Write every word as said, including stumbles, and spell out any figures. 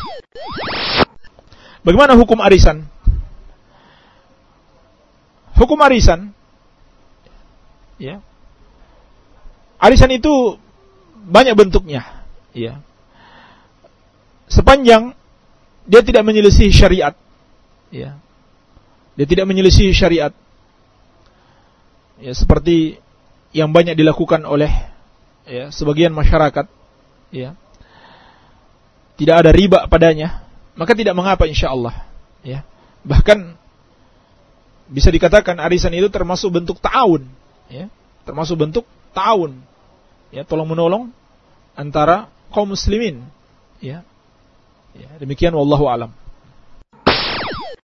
Bagaimana hukum arisan? Hukum arisan, ya. Arisan itu banyak bentuknya, ya. Sepanjang dia tidak menyelisih syariat, ya. Dia tidak menyelisih syariat, ya, seperti yang banyak dilakukan oleh, ya, sebagian masyarakat, ya. Tidak ada riba padanya, maka tidak mengapa insyaallah, ya. Bahkan bisa dikatakan arisan itu termasuk bentuk ta'awun, ya. Termasuk bentuk ta'awun, ya, tolong menolong antara kaum muslimin, ya. Ya, demikian wallahu alam.